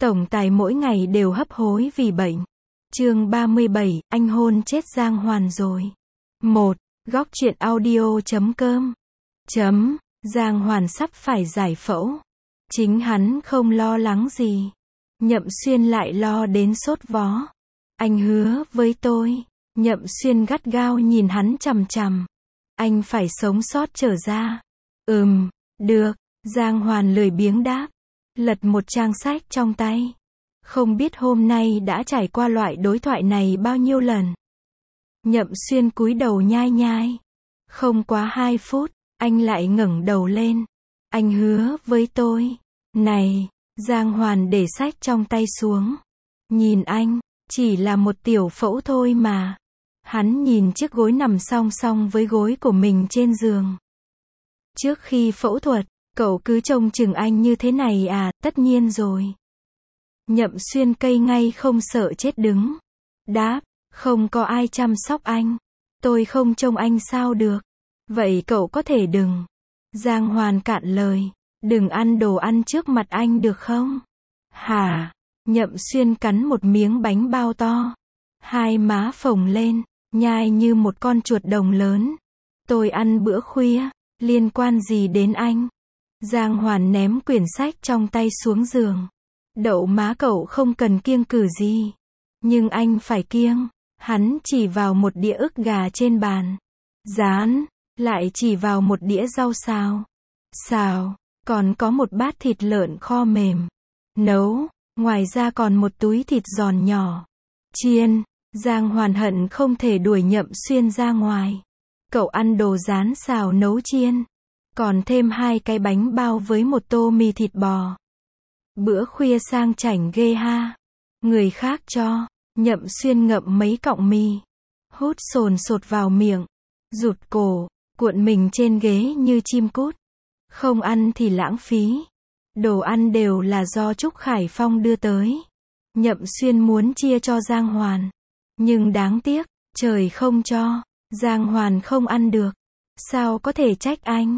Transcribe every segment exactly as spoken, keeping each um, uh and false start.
Tổng tài mỗi ngày đều hấp hối vì bệnh. Chương ba mươi bảy, anh hôn chết Giang Hoàn rồi. một. Góc truyện audio chấm com. Chấm. Giang Hoàn sắp phải giải phẫu. Chính hắn không lo lắng gì. Nhậm Xuyên lại lo đến sốt vó. Anh hứa với tôi. Nhậm Xuyên gắt gao nhìn hắn chằm chằm. Anh phải sống sót trở ra. Ừm, được. Giang Hoàn lười biếng đáp. Lật một trang sách trong tay. Không biết hôm nay đã trải qua loại đối thoại này bao nhiêu lần. Nhậm Xuyên cúi đầu nhai nhai. Không quá hai phút, anh lại ngẩng đầu lên. Anh hứa với tôi. Này, Giang Hoàn để sách trong tay xuống. Nhìn anh, chỉ là một tiểu phẫu thôi mà. Hắn nhìn chiếc gối nằm song song với gối của mình trên giường. Trước khi phẫu thuật, cậu cứ trông chừng anh như thế này à, tất nhiên rồi. Nhậm Xuyên cây ngay không sợ chết đứng. Đáp, không có ai chăm sóc anh. Tôi không trông anh sao được. Vậy cậu có thể đừng. Giang Hoàn cạn lời. Đừng ăn đồ ăn trước mặt anh được không? Hả? Nhậm Xuyên cắn một miếng bánh bao to. Hai má phồng lên, nhai như một con chuột đồng lớn. Tôi ăn bữa khuya, liên quan gì đến anh? Giang Hoàn ném quyển sách trong tay xuống giường. Đậu má cậu không cần kiêng cử gì. Nhưng anh phải kiêng. Hắn chỉ vào một đĩa ức gà trên bàn. Dán, lại chỉ vào một đĩa rau xào. Xào, còn có một bát thịt lợn kho mềm. Nấu, ngoài ra còn một túi thịt giòn nhỏ. Chiên, Giang Hoàn hận không thể đuổi Nhậm Xuyên ra ngoài. Cậu ăn đồ rán xào nấu chiên. Còn thêm hai cái bánh bao với một tô mì thịt bò. Bữa khuya sang chảnh ghê ha. Người khác cho. Nhậm Xuyên ngậm mấy cọng mì. Hút sồn sột vào miệng. Rụt cổ, cuộn mình trên ghế như chim cút. Không ăn thì lãng phí. Đồ ăn đều là do Trúc Khải Phong đưa tới. Nhậm Xuyên muốn chia cho Giang Hoàn. Nhưng đáng tiếc, trời không cho. Giang Hoàn không ăn được. Sao có thể trách anh?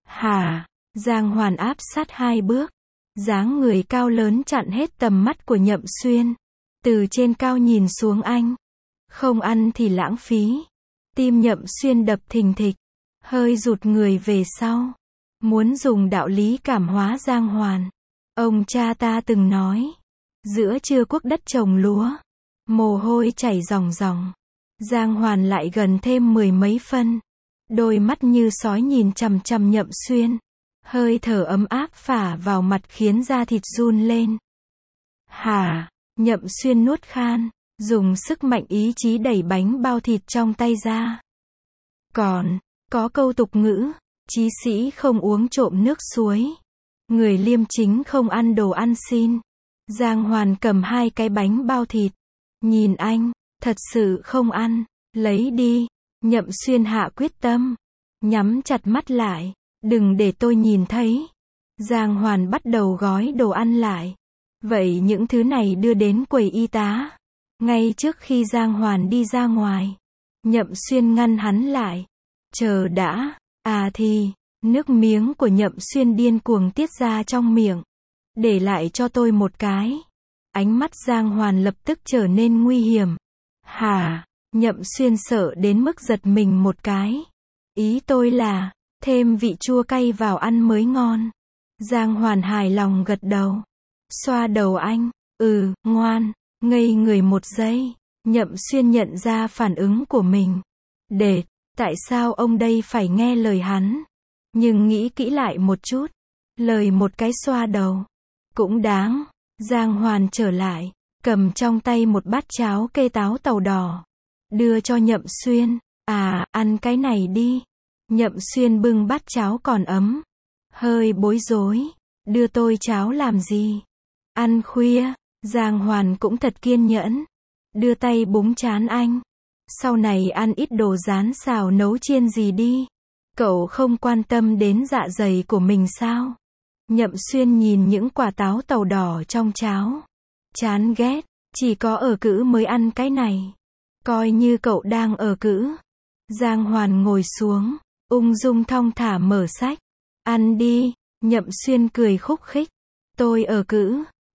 Hả? Giang Hoàn áp sát hai bước. Dáng người cao lớn chặn hết tầm mắt của Nhậm Xuyên. Từ trên cao nhìn xuống anh. Không ăn thì lãng phí. Tim Nhậm Xuyên đập thình thịch. Hơi rụt người về sau. Muốn dùng đạo lý cảm hóa Giang Hoàn. Ông cha ta từng nói. Giữa trưa quốc đất trồng lúa. Mồ hôi chảy ròng ròng. Giang Hoàn lại gần thêm mười mấy phân. Đôi mắt như sói nhìn chằm chằm Nhậm Xuyên. Hơi thở ấm áp phả vào mặt khiến da thịt run lên. Hả? Nhậm Xuyên nuốt khan. Dùng sức mạnh ý chí đẩy bánh bao thịt trong tay ra. Còn, có câu tục ngữ. Chí sĩ không uống trộm nước suối. Người liêm chính không ăn đồ ăn xin. Giang Hoàn cầm hai cái bánh bao thịt. Nhìn anh, thật sự không ăn. Lấy đi. Nhậm Xuyên hạ quyết tâm. Nhắm chặt mắt lại. Đừng để tôi nhìn thấy. Giang Hoàn bắt đầu gói đồ ăn lại. Vậy những thứ này đưa đến quầy y tá. Ngay trước khi Giang Hoàn đi ra ngoài. Nhậm Xuyên ngăn hắn lại. Chờ đã. À thì, nước miếng của Nhậm Xuyên điên cuồng tiết ra trong miệng. Để lại cho tôi một cái. Ánh mắt Giang Hoàn lập tức trở nên nguy hiểm. Hả? Nhậm Xuyên sợ đến mức giật mình một cái. Ý tôi là, thêm vị chua cay vào ăn mới ngon. Giang Hoàn hài lòng gật đầu. Xoa đầu anh. Ừ, ngoan. Ngây người một giây. Nhậm Xuyên nhận ra phản ứng của mình. Đệt, tại sao ông đây phải nghe lời hắn? Nhưng nghĩ kỹ lại một chút. Lời một cái xoa đầu. Cũng đáng. Giang Hoàn trở lại. Cầm trong tay một bát cháo kê táo tàu đỏ. Đưa cho Nhậm Xuyên. À, ăn cái này đi. Nhậm Xuyên bưng bát cháo còn ấm. Hơi bối rối. Đưa tôi cháo làm gì? Ăn khuya. Giang Hoàn cũng thật kiên nhẫn. Đưa tay búng trán anh. Sau này ăn ít đồ rán xào nấu chiên gì đi. Cậu không quan tâm đến dạ dày của mình sao? Nhậm Xuyên nhìn những quả táo tàu đỏ trong cháo. Chán ghét. Chỉ có ở cữ mới ăn cái này. Coi như cậu đang ở cữ. Giang Hoàn ngồi xuống. Ung dung thong thả mở sách. Ăn đi. Nhậm Xuyên cười khúc khích. Tôi ở cữ.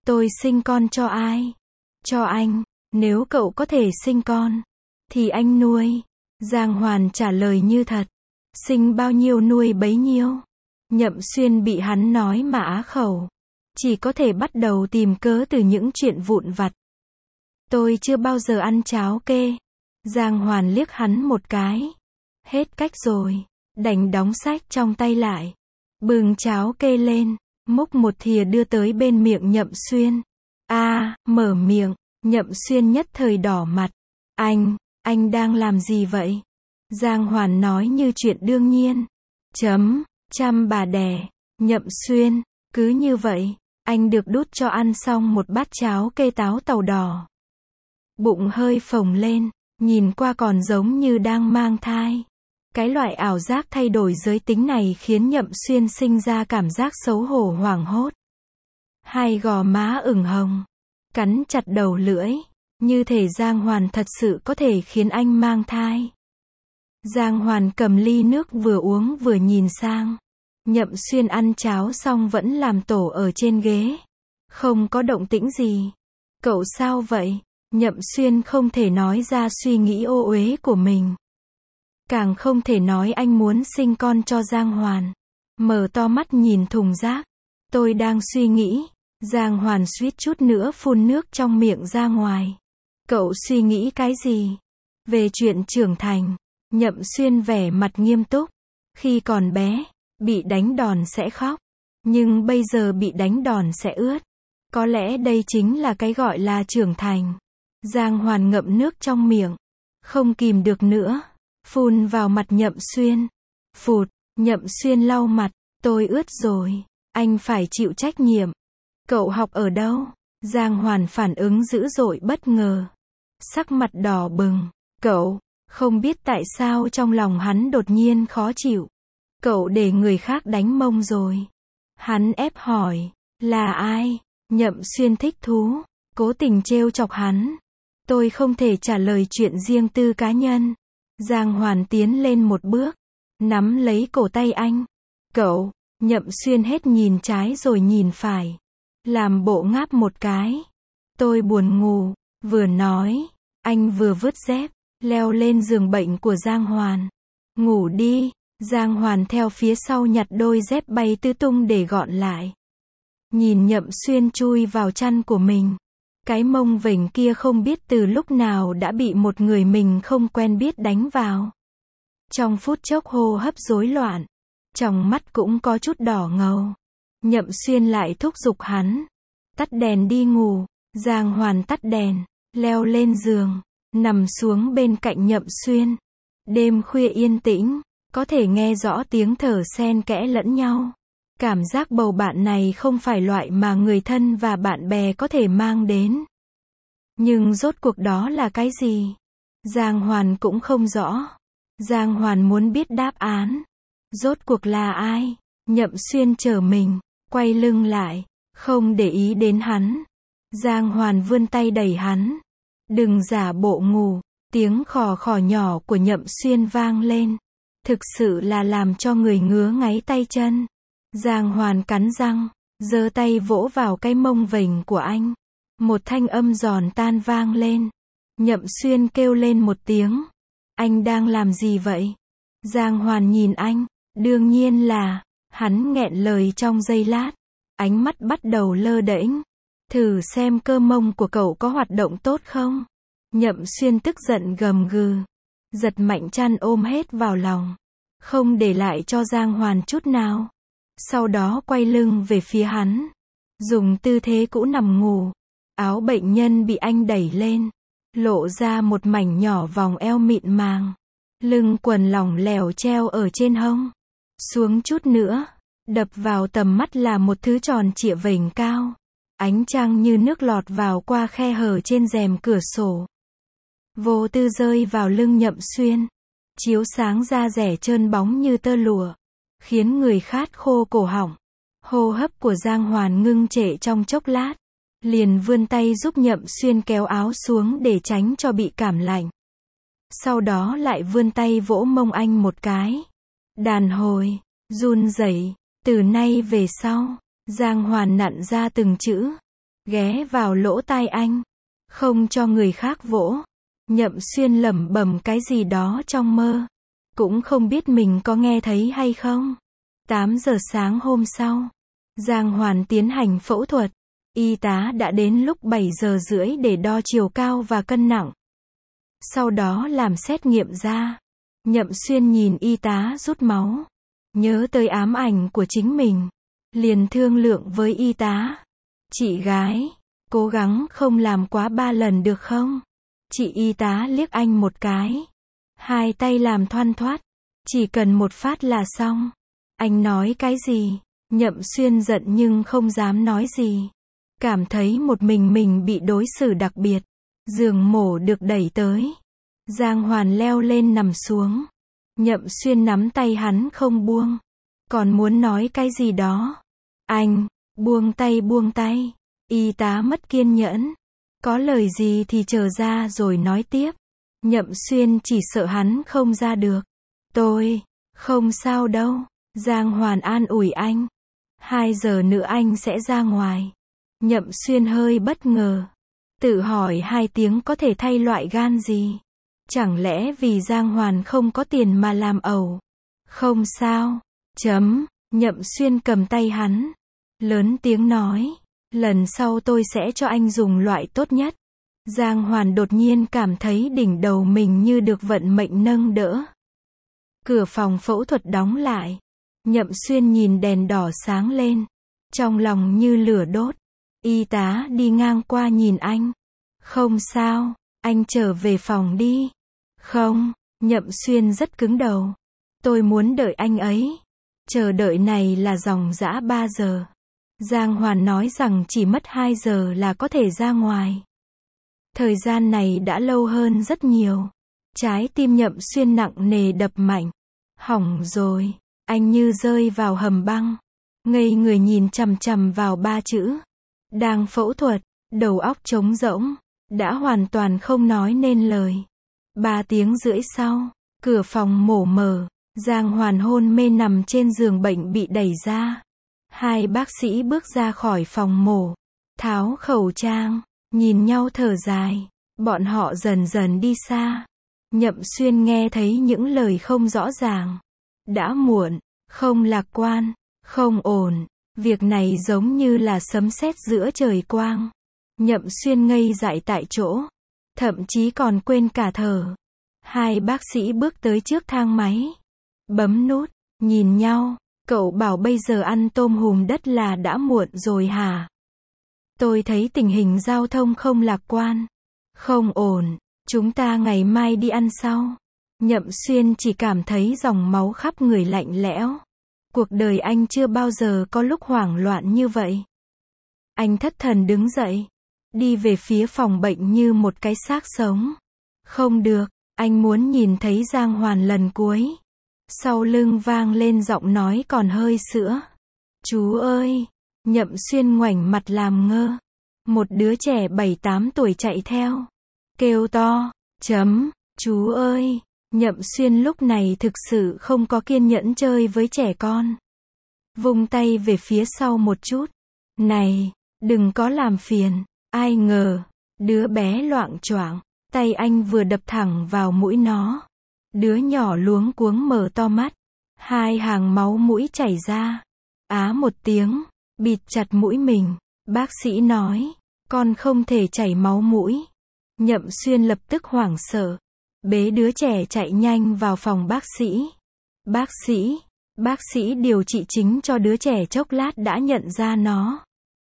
Tôi sinh con cho ai? Cho anh. Nếu cậu có thể sinh con, thì anh nuôi. Giang Hoàn trả lời như thật. Sinh bao nhiêu nuôi bấy nhiêu. Nhậm Xuyên bị hắn nói mà á khẩu. Chỉ có thể bắt đầu tìm cớ từ những chuyện vụn vặt. Tôi chưa bao giờ ăn cháo kê. Giang Hoàn liếc hắn một cái. Hết cách rồi. Đành đóng sách trong tay lại. Bưng cháo kê lên. Múc một thìa đưa tới bên miệng Nhậm Xuyên. A, à, mở miệng. Nhậm Xuyên nhất thời đỏ mặt. Anh, anh đang làm gì vậy? Giang Hoàn nói như chuyện đương nhiên. Chấm, chăm bà đẻ. Nhậm Xuyên, cứ như vậy, anh được đút cho ăn xong một bát cháo kê táo tàu đỏ. Bụng hơi phồng lên, nhìn qua còn giống như đang mang thai. Cái loại ảo giác thay đổi giới tính này khiến Nhậm Xuyên sinh ra cảm giác xấu hổ hoảng hốt. Hai gò má ửng hồng, cắn chặt đầu lưỡi, như thể Giang Hoàn thật sự có thể khiến anh mang thai. Giang Hoàn cầm ly nước vừa uống vừa nhìn sang. Nhậm Xuyên ăn cháo xong vẫn làm tổ ở trên ghế. Không có động tĩnh gì. Cậu sao vậy? Nhậm Xuyên không thể nói ra suy nghĩ ô uế của mình. Càng không thể nói anh muốn sinh con cho Giang Hoàn. Mở to mắt nhìn thùng rác. Tôi đang suy nghĩ. Giang Hoàn suýt chút nữa phun nước trong miệng ra ngoài. Cậu suy nghĩ cái gì? Về chuyện trưởng thành. Nhậm Xuyên vẻ mặt nghiêm túc. Khi còn bé, bị đánh đòn sẽ khóc. Nhưng bây giờ bị đánh đòn sẽ ướt. Có lẽ đây chính là cái gọi là trưởng thành. Giang Hoàn ngậm nước trong miệng. Không kìm được nữa. Phun vào mặt Nhậm Xuyên. Phụt, Nhậm Xuyên lau mặt. Tôi ướt rồi. Anh phải chịu trách nhiệm. Cậu học ở đâu? Giang Hoàn phản ứng dữ dội bất ngờ. Sắc mặt đỏ bừng. Cậu, không biết tại sao trong lòng hắn đột nhiên khó chịu. Cậu để người khác đánh mông rồi. Hắn ép hỏi. Là ai? Nhậm Xuyên thích thú. Cố tình trêu chọc hắn. Tôi không thể trả lời chuyện riêng tư cá nhân. Giang Hoàn tiến lên một bước. Nắm lấy cổ tay anh. Cậu, Nhậm Xuyên hết nhìn trái rồi nhìn phải. Làm bộ ngáp một cái. Tôi buồn ngủ. Vừa nói, anh vừa vứt dép, leo lên giường bệnh của Giang Hoàn. Ngủ đi. Giang Hoàn theo phía sau nhặt đôi dép bay tứ tung để gọn lại. Nhìn Nhậm Xuyên chui vào chăn của mình. Cái mông vểnh kia không biết từ lúc nào đã bị một người mình không quen biết đánh vào. Trong phút chốc hô hấp rối loạn. Tròng mắt cũng có chút đỏ ngầu. Nhậm Xuyên lại thúc giục hắn. Tắt đèn đi ngủ. Giang Hoàn tắt đèn, leo lên giường, nằm xuống bên cạnh Nhậm Xuyên. Đêm khuya yên tĩnh, có thể nghe rõ tiếng thở xen kẽ lẫn nhau. Cảm giác bầu bạn này không phải loại mà người thân và bạn bè có thể mang đến. Nhưng rốt cuộc đó là cái gì? Giang Hoàn cũng không rõ. Giang Hoàn muốn biết đáp án. Rốt cuộc là ai? Nhậm Xuyên chờ mình, quay lưng lại, không để ý đến hắn. Giang Hoàn vươn tay đẩy hắn. Đừng giả bộ ngủ. Tiếng khò khò nhỏ của Nhậm Xuyên vang lên. Thực sự là làm cho người ngứa ngáy tay chân. Giang Hoàn cắn răng, giơ tay vỗ vào cái mông vểnh của anh. Một thanh âm giòn tan vang lên. Nhậm Xuyên kêu lên một tiếng. Anh đang làm gì vậy? Giang Hoàn nhìn anh. Đương nhiên là, hắn nghẹn lời trong giây lát. Ánh mắt bắt đầu lơ đễnh. Thử xem cơ mông của cậu có hoạt động tốt không? Nhậm Xuyên tức giận gầm gừ. Giật mạnh chăn ôm hết vào lòng. Không để lại cho Giang Hoàn chút nào. Sau đó quay lưng về phía hắn. Dùng tư thế cũ nằm ngủ. Áo bệnh nhân bị anh đẩy lên. Lộ ra một mảnh nhỏ vòng eo mịn màng. Lưng quần lỏng lẻo treo ở trên hông. Xuống chút nữa. Đập vào tầm mắt là một thứ tròn trịa vểnh cao. Ánh trăng như nước lọt vào qua khe hở trên rèm cửa sổ. Vô tư rơi vào lưng Nhậm Xuyên. Chiếu sáng da rẻ trơn bóng như tơ lụa. Khiến người khát khô cổ họng. Hô hấp của Giang Hoàn ngưng trệ trong chốc lát. Liền vươn tay giúp Nhậm Xuyên kéo áo xuống để tránh cho bị cảm lạnh. Sau đó lại vươn tay vỗ mông anh một cái. Đàn hồi, run rẩy. Từ nay về sau, Giang Hoàn nặn ra từng chữ. ghé vào lỗ tai anh, không cho người khác vỗ. Nhậm Xuyên lẩm bẩm cái gì đó trong mơ, cũng không biết mình có nghe thấy hay không. tám giờ sáng hôm sau, Giang Hoàn tiến hành phẫu thuật. Y tá đã đến lúc bảy giờ rưỡi để đo chiều cao và cân nặng. Sau đó làm xét nghiệm da. Nhậm Xuyên nhìn y tá rút máu, nhớ tới ám ảnh của chính mình, liền thương lượng với y tá. Chị gái, cố gắng không làm quá ba lần được không? Chị y tá liếc anh một cái, hai tay làm thoăn thoắt, chỉ cần một phát là xong. Anh nói cái gì? Nhậm Xuyên giận nhưng không dám nói gì. Cảm thấy một mình mình bị đối xử đặc biệt. Giường mổ được đẩy tới. Giang Hoàn leo lên nằm xuống. Nhậm Xuyên nắm tay hắn không buông. Còn muốn nói cái gì đó. Anh, buông tay buông tay. Y tá mất kiên nhẫn. Có lời gì thì chờ ra rồi nói tiếp. Nhậm Xuyên chỉ sợ hắn không ra được. Tôi, không sao đâu. Giang Hoàn an ủi anh. Hai giờ nữa anh sẽ ra ngoài. Nhậm Xuyên hơi bất ngờ. Tự hỏi hai tiếng có thể thay loại gan gì? Chẳng lẽ vì Giang Hoàn không có tiền mà làm ẩu? Không sao. Chấm. Nhậm Xuyên cầm tay hắn. Lớn tiếng nói. Lần sau tôi sẽ cho anh dùng loại tốt nhất. Giang Hoàn đột nhiên cảm thấy đỉnh đầu mình như được vận mệnh nâng đỡ. Cửa phòng phẫu thuật đóng lại. Nhậm Xuyên nhìn đèn đỏ sáng lên. Trong lòng như lửa đốt. Y tá đi ngang qua nhìn anh. Không sao, anh trở về phòng đi. Không, Nhậm Xuyên rất cứng đầu. Tôi muốn đợi anh ấy. Chờ đợi này là dòng dã ba giờ. Giang Hoàn nói rằng chỉ mất hai giờ là có thể ra ngoài. Thời gian này đã lâu hơn rất nhiều. Trái tim Nhậm Xuyên nặng nề đập mạnh. Hỏng rồi, anh như rơi vào hầm băng. Ngây người nhìn chằm chằm vào ba chữ. Đang phẫu thuật, đầu óc trống rỗng, đã hoàn toàn không nói nên lời. Ba tiếng rưỡi sau, cửa phòng mổ mở, Giang Hoàn hôn mê nằm trên giường bệnh bị đẩy ra. Hai bác sĩ bước ra khỏi phòng mổ, tháo khẩu trang, nhìn nhau thở dài, bọn họ dần dần đi xa. Nhậm Xuyên nghe thấy những lời không rõ ràng. Đã muộn, không lạc quan, không ổn. Việc này giống như là sấm sét giữa trời quang. Nhậm Xuyên ngây dại tại chỗ, thậm chí còn quên cả thở. Hai bác sĩ bước tới trước thang máy, bấm nút, nhìn nhau. Cậu bảo bây giờ ăn tôm hùm đất là đã muộn rồi hả? Tôi thấy tình hình giao thông không lạc quan, không ổn. Chúng ta ngày mai đi ăn sau. Nhậm Xuyên chỉ cảm thấy dòng máu khắp người lạnh lẽo. Cuộc đời anh chưa bao giờ có lúc hoảng loạn như vậy. Anh thất thần đứng dậy, đi về phía phòng bệnh như một cái xác sống. Không được, anh muốn nhìn thấy Giang Hoàn lần cuối. Sau lưng vang lên giọng nói còn hơi sữa. Chú ơi! Nhậm Xuyên ngoảnh mặt làm ngơ. Một đứa trẻ bảy tám tuổi chạy theo. Kêu to, chấm, chú ơi! Nhậm Xuyên lúc này thực sự không có kiên nhẫn chơi với trẻ con. Vung tay về phía sau một chút. Này, đừng có làm phiền. Ai ngờ, đứa bé loạng choạng, tay anh vừa đập thẳng vào mũi nó. Đứa nhỏ luống cuống mở to mắt. Hai hàng máu mũi chảy ra. Á một tiếng, bịt chặt mũi mình. Bác sĩ nói, con không thể chảy máu mũi. Nhậm Xuyên lập tức hoảng sợ. Bế đứa trẻ chạy nhanh vào phòng bác sĩ. Bác sĩ, bác sĩ điều trị chính cho đứa trẻ chốc lát đã nhận ra nó.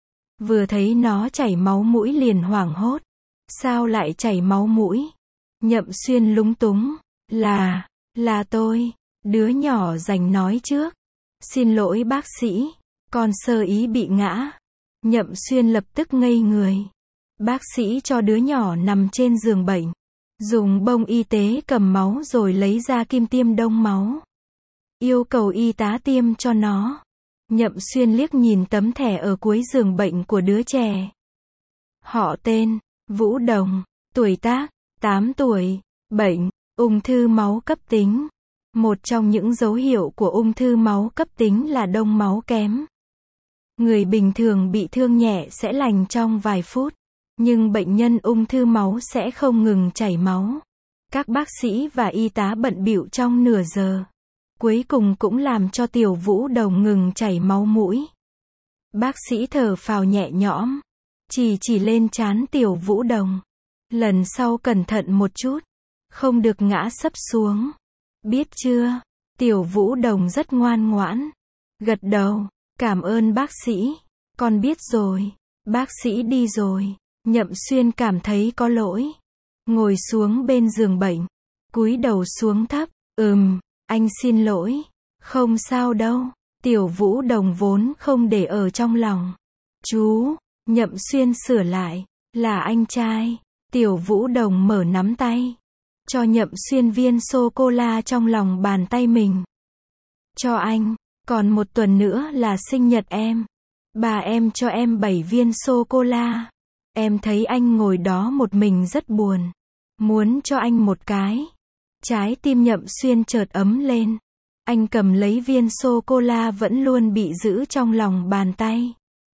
Vừa thấy nó chảy máu mũi liền hoảng hốt. Sao lại chảy máu mũi? Nhậm Xuyên lúng túng. Là, là tôi. Đứa nhỏ rành nói trước. Xin lỗi bác sĩ, con sơ ý bị ngã. Nhậm Xuyên lập tức ngây người. Bác sĩ cho đứa nhỏ nằm trên giường bệnh. Dùng bông y tế cầm máu rồi lấy ra kim tiêm đông máu. Yêu cầu y tá tiêm cho nó. Nhậm Xuyên liếc nhìn tấm thẻ ở cuối giường bệnh của đứa trẻ. Họ tên, Vũ Đồng, tuổi tác, tám tuổi, bệnh, ung thư máu cấp tính. Một trong những dấu hiệu của ung thư máu cấp tính là đông máu kém. Người bình thường bị thương nhẹ sẽ lành trong vài phút, nhưng bệnh nhân ung thư máu sẽ không ngừng chảy máu. Các bác sĩ và y tá bận bịu trong nửa giờ. Cuối cùng cũng làm cho Tiểu Vũ Đồng ngừng chảy máu mũi. Bác sĩ thở phào nhẹ nhõm, chỉ chỉ lên trán Tiểu Vũ Đồng. Lần sau cẩn thận một chút, không được ngã sấp xuống. Biết chưa? Tiểu Vũ Đồng rất ngoan ngoãn. Gật đầu, cảm ơn bác sĩ. Con biết rồi. Bác sĩ đi rồi. Nhậm Xuyên cảm thấy có lỗi. Ngồi xuống bên giường bệnh. Cúi đầu xuống thấp. Ừm, anh xin lỗi. Không sao đâu. Tiểu Vũ Đồng vốn không để ở trong lòng. Chú, Nhậm Xuyên sửa lại. Là anh trai. Tiểu Vũ Đồng mở nắm tay. Cho Nhậm Xuyên viên sô-cô-la trong lòng bàn tay mình. Cho anh, còn một tuần nữa là sinh nhật em. Bà em cho em bảy viên sô-cô-la. Em thấy anh ngồi đó một mình rất buồn. Muốn cho anh một cái. Trái tim Nhậm Xuyên chợt ấm lên. Anh cầm lấy viên sô-cô-la vẫn luôn bị giữ trong lòng bàn tay.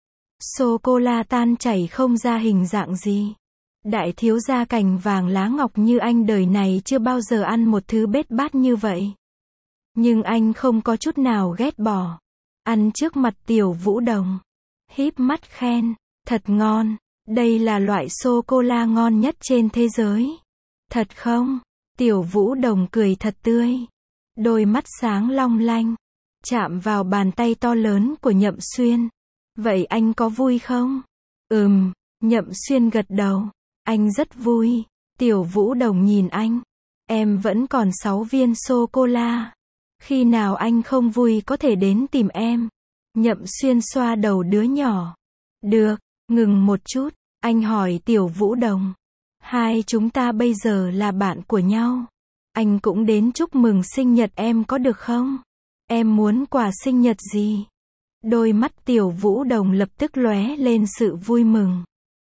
Sô-cô-la tan chảy không ra hình dạng gì. Đại thiếu gia cành vàng lá ngọc như anh đời này chưa bao giờ ăn một thứ bết bát như vậy. Nhưng anh không có chút nào ghét bỏ. Ăn trước mặt Tiểu Vũ Đồng. Híp mắt khen. Thật ngon. Đây là loại sô-cô-la ngon nhất trên thế giới. Thật không? Tiểu Vũ Đồng cười thật tươi. Đôi mắt sáng long lanh. Chạm vào bàn tay to lớn của Nhậm Xuyên. Vậy anh có vui không? Ừm, Nhậm Xuyên gật đầu. Anh rất vui. Tiểu Vũ Đồng nhìn anh. Em vẫn còn sáu viên sô-cô-la. Khi nào anh không vui có thể đến tìm em. Nhậm Xuyên xoa đầu đứa nhỏ. Được, ngừng một chút. Anh hỏi Tiểu Vũ Đồng. Hai chúng ta bây giờ là bạn của nhau. Anh cũng đến chúc mừng sinh nhật em có được không? Em muốn quà sinh nhật gì? Đôi mắt Tiểu Vũ Đồng lập tức lóe lên sự vui mừng.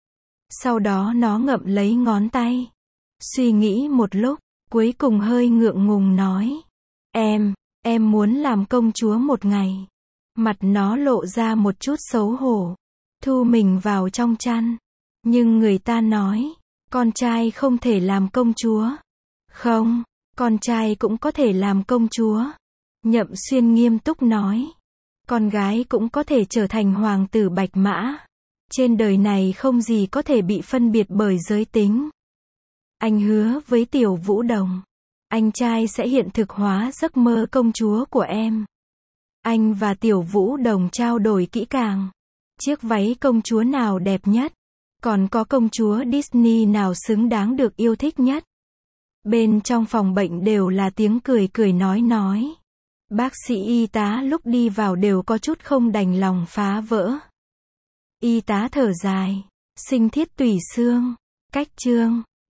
Sau đó nó ngậm lấy ngón tay. Suy nghĩ một lúc, cuối cùng hơi ngượng ngùng nói. Em, em muốn làm công chúa một ngày. Mặt nó lộ ra một chút xấu hổ. Thu mình vào trong chăn. Nhưng người ta nói, con trai không thể làm công chúa. Không, con trai cũng có thể làm công chúa. Nhậm Xuyên nghiêm túc nói. Con gái cũng có thể trở thành hoàng tử bạch mã. Trên đời này không gì có thể bị phân biệt bởi giới tính. Anh hứa với Tiểu Vũ Đồng. Anh trai sẽ hiện thực hóa giấc mơ công chúa của em. Anh và Tiểu Vũ Đồng trao đổi kỹ càng. Chiếc váy công chúa nào đẹp nhất? Còn có công chúa Disney nào xứng đáng được yêu thích nhất? Bên trong phòng bệnh đều là tiếng cười cười nói nói. Bác sĩ y tá lúc đi vào đều có chút không đành lòng phá vỡ. Y tá thở dài. Sinh thiết tủy xương. Cách chương.